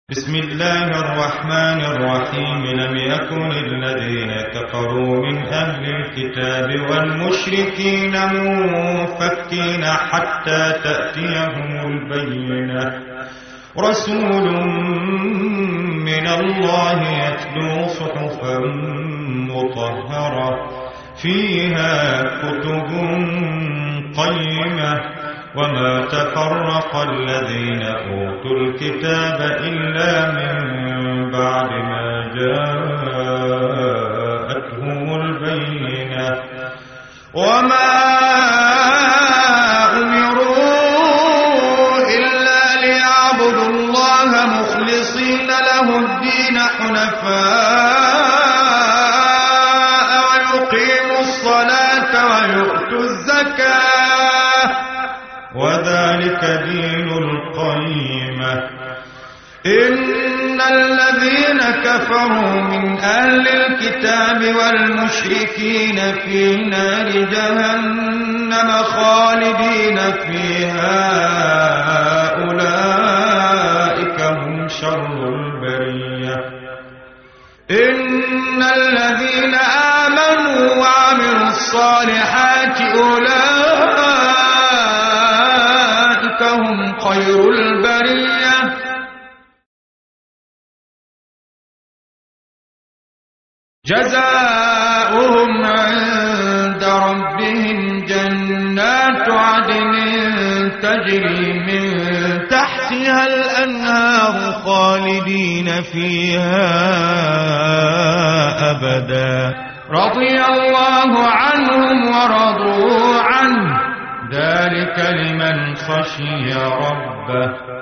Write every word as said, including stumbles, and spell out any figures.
بسم الله الرحمن الرحيم. لم يكن الذين كفروا من أهل الكتاب والمشركين منفكين حتى تأتيهم البينة، رسول من الله يتلو صحفا مطهرة فيها كتب قيمة، وما تفرق الذين أوتوا الكتاب إلا من بعد ما جاءتهم البينة، وما أمروا إلا ليعبدوا الله مخلصين له الدين حنفاء ويقيموا الصلاة ويؤتوا الزكاة وذلك دين القيمة. إن الذين كفروا من أهل الكتاب والمشركين في نار جهنم خالدين فيها أولئك هم شر البرية. إن الذين آمنوا وعملوا الصالحات أولئك هم خير البرية. جزاؤهم عند ربهم جنات عدن تجري من تحتها الأنهار خالدين فيها أبدا، رضي الله عنهم ورضوا عنه، ذلك لمن خشي ربه.